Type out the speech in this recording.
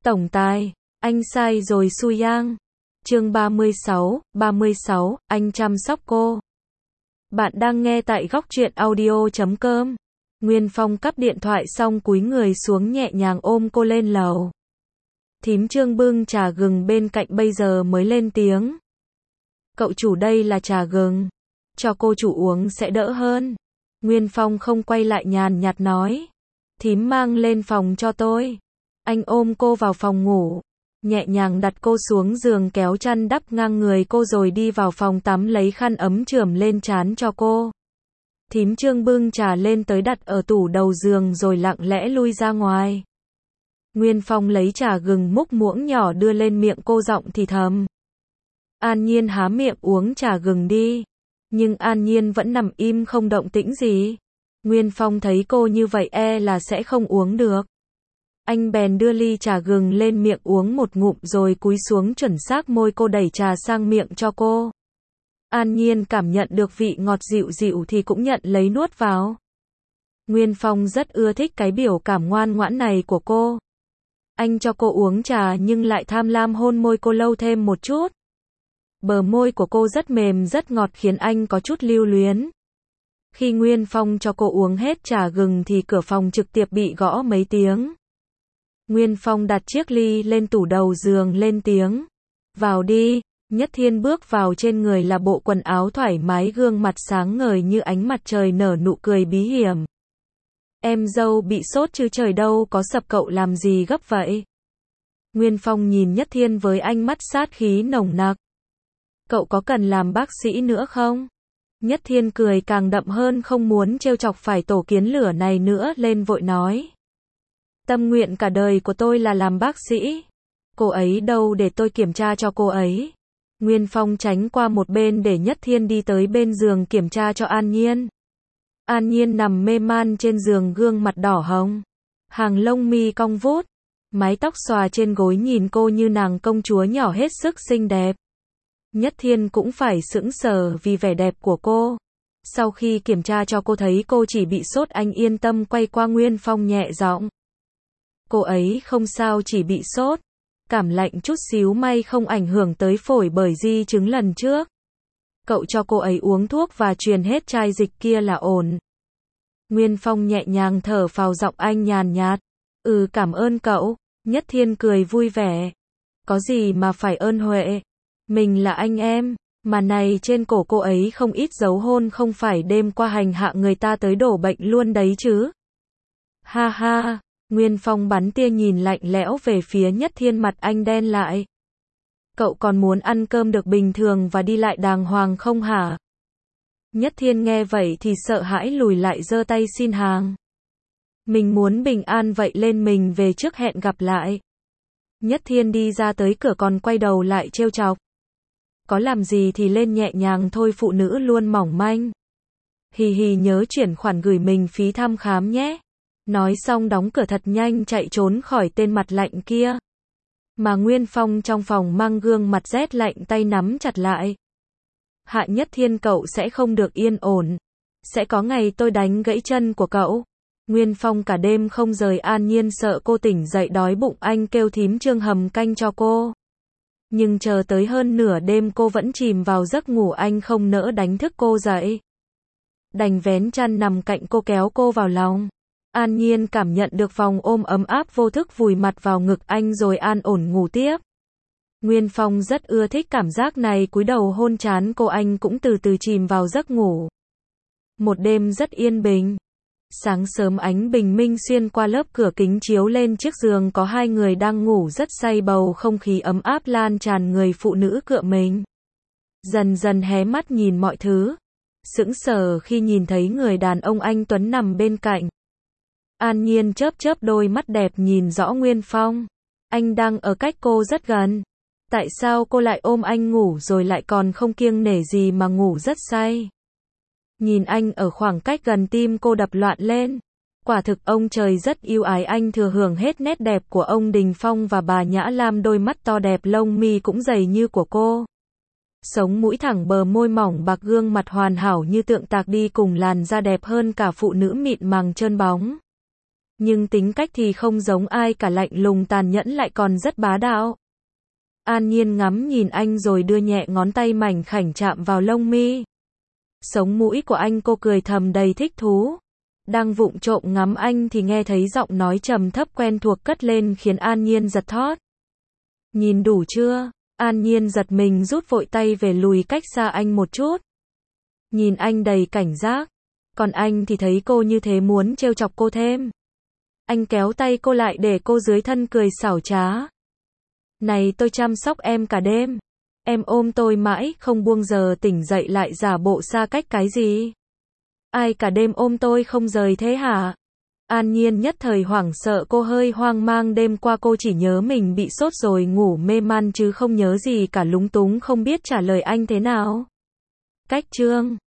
Tổng tài, anh sai rồi Su Yang. Chương 36, anh chăm sóc cô. Bạn đang nghe tại góc truyện audio.com. Nguyên Phong cắp điện thoại xong cúi người xuống nhẹ nhàng ôm cô lên lầu. Thím Trương bưng trà gừng bên cạnh bây giờ mới lên tiếng. Cậu chủ, đây là trà gừng. Cho cô chủ uống sẽ đỡ hơn. Nguyên Phong không quay lại, nhàn nhạt nói. Thím mang lên phòng cho tôi. Anh ôm cô vào phòng ngủ, nhẹ nhàng đặt cô xuống giường, kéo chăn đắp ngang người cô rồi đi vào phòng tắm lấy khăn ấm chườm lên trán cho cô. Thím Trương bưng trà lên tới đặt ở tủ đầu giường rồi lặng lẽ lui ra ngoài. Nguyên Phong lấy trà gừng múc muỗng nhỏ đưa lên miệng cô, giọng thì thầm. An Nhiên há miệng uống trà gừng đi. Nhưng An Nhiên vẫn nằm im không động tĩnh gì. Nguyên Phong thấy cô như vậy là sẽ không uống được. Anh bèn đưa ly trà gừng lên miệng uống một ngụm rồi cúi xuống chuẩn xác môi cô, đẩy trà sang miệng cho cô. An Nhiên cảm nhận được vị ngọt dịu dịu thì cũng nhận lấy nuốt vào. Nguyên Phong rất ưa thích cái biểu cảm ngoan ngoãn này của cô. Anh cho cô uống trà nhưng lại tham lam hôn môi cô lâu thêm một chút. Bờ môi của cô rất mềm rất ngọt khiến anh có chút lưu luyến. Khi Nguyên Phong cho cô uống hết trà gừng thì cửa phòng trực tiếp bị gõ mấy tiếng. Nguyên Phong đặt chiếc ly lên tủ đầu giường lên tiếng. Vào đi. Nhất Thiên bước vào, trên người là bộ quần áo thoải mái, gương mặt sáng ngời như ánh mặt trời, nở nụ cười bí hiểm. Em dâu bị sốt chứ trời, đâu có sập, cậu làm gì gấp vậy? Nguyên Phong nhìn Nhất Thiên với ánh mắt sát khí nồng nặc. Cậu có cần làm bác sĩ nữa không? Nhất Thiên cười càng đậm hơn, không muốn trêu chọc phải tổ kiến lửa này nữa, lên vội nói. Tâm nguyện cả đời của tôi là làm bác sĩ. Cô ấy đâu, để tôi kiểm tra cho cô ấy. Nguyên Phong tránh qua một bên để Nhất Thiên đi tới bên giường kiểm tra cho An Nhiên. An Nhiên nằm mê man trên giường, gương mặt đỏ hồng. Hàng lông mi cong vút. Mái tóc xòa trên gối, nhìn cô như nàng công chúa nhỏ hết sức xinh đẹp. Nhất Thiên cũng phải sững sờ vì vẻ đẹp của cô. Sau khi kiểm tra cho cô thấy cô chỉ bị sốt, anh yên tâm quay qua Nguyên Phong nhẹ giọng. Cô ấy không sao, chỉ bị sốt. Cảm lạnh chút xíu, may không ảnh hưởng tới phổi bởi di chứng lần trước. Cậu cho cô ấy uống thuốc và truyền hết chai dịch kia là ổn. Nguyên Phong nhẹ nhàng thở phào, giọng anh nhàn nhạt. Cảm ơn cậu. Nhất Thiên cười vui vẻ. Có gì mà phải ơn Huệ. Mình là anh em. Mà này, trên cổ cô ấy không ít dấu hôn, không phải đêm qua hành hạ người ta tới đổ bệnh luôn đấy chứ. Ha ha. Nguyên Phong bắn tia nhìn lạnh lẽo về phía Nhất Thiên, mặt anh đen lại. Cậu còn muốn ăn cơm được bình thường và đi lại đàng hoàng không hả? Nhất Thiên nghe vậy thì sợ hãi lùi lại, giơ tay xin hàng. Mình muốn bình an vậy, lên mình về trước, hẹn gặp lại. Nhất Thiên đi ra tới cửa còn quay đầu lại trêu chọc. Có làm gì thì lên nhẹ nhàng thôi, phụ nữ luôn mỏng manh. Hì hì, nhớ chuyển khoản gửi mình phí thăm khám nhé. Nói xong đóng cửa thật nhanh, chạy trốn khỏi tên mặt lạnh kia. Mà Nguyên Phong trong phòng mang gương mặt rét lạnh, tay nắm chặt lại. Hạ Nhất Thiên, cậu sẽ không được yên ổn. Sẽ có ngày tôi đánh gãy chân của cậu. Nguyên Phong cả đêm không rời An Nhiên, sợ cô tỉnh dậy đói bụng, anh kêu thím Trương hầm canh cho cô. Nhưng chờ tới hơn nửa đêm cô vẫn chìm vào giấc ngủ, anh không nỡ đánh thức cô dậy. Đành vén chăn nằm cạnh cô, kéo cô vào lòng. An Nhiên cảm nhận được vòng ôm ấm áp, vô thức vùi mặt vào ngực anh rồi an ổn ngủ tiếp. Nguyên Phong rất ưa thích cảm giác này, cúi đầu hôn trán cô, anh cũng từ từ chìm vào giấc ngủ. Một đêm rất yên bình. Sáng sớm ánh bình minh xuyên qua lớp cửa kính chiếu lên chiếc giường có hai người đang ngủ rất say, bầu không khí ấm áp lan tràn người phụ nữ cựa mình. Dần dần hé mắt nhìn mọi thứ. Sững sờ khi nhìn thấy người đàn ông anh tuấn nằm bên cạnh. An Nhiên chớp chớp đôi mắt đẹp nhìn rõ Nguyên Phong. Anh đang ở cách cô rất gần. Tại sao cô lại ôm anh ngủ rồi lại còn không kiêng nể gì mà ngủ rất say? Nhìn anh ở khoảng cách gần, tim cô đập loạn lên. Quả thực ông trời rất yêu ái, anh thừa hưởng hết nét đẹp của ông Đình Phong và bà Nhã Lam, đôi mắt to đẹp, lông mi cũng dày như của cô. Sống mũi thẳng, bờ môi mỏng bạc, gương mặt hoàn hảo như tượng tạc, đi cùng làn da đẹp hơn cả phụ nữ mịn màng trơn bóng. Nhưng tính cách thì không giống ai cả, lạnh lùng tàn nhẫn lại còn rất bá đạo. An Nhiên ngắm nhìn anh rồi đưa nhẹ ngón tay mảnh khảnh chạm vào lông mi. Sống mũi của anh, cô cười thầm đầy thích thú. Đang vụng trộm ngắm anh thì nghe thấy giọng nói trầm thấp quen thuộc cất lên khiến An Nhiên giật thót. Nhìn đủ chưa? An Nhiên giật mình rút vội tay về, lùi cách xa anh một chút. Nhìn anh đầy cảnh giác. Còn anh thì thấy cô như thế muốn trêu chọc cô thêm. Anh kéo tay cô lại để cô dưới thân, cười xảo trá. Này, tôi chăm sóc em cả đêm. Em ôm tôi mãi, không buông, giờ tỉnh dậy lại giả bộ xa cách cái gì? Ai cả đêm ôm tôi không rời thế hả? An Nhiên nhất thời hoảng sợ, cô hơi hoang mang, đêm qua cô chỉ nhớ mình bị sốt rồi ngủ mê man chứ không nhớ gì cả, lúng túng không biết trả lời anh thế nào. Cách chương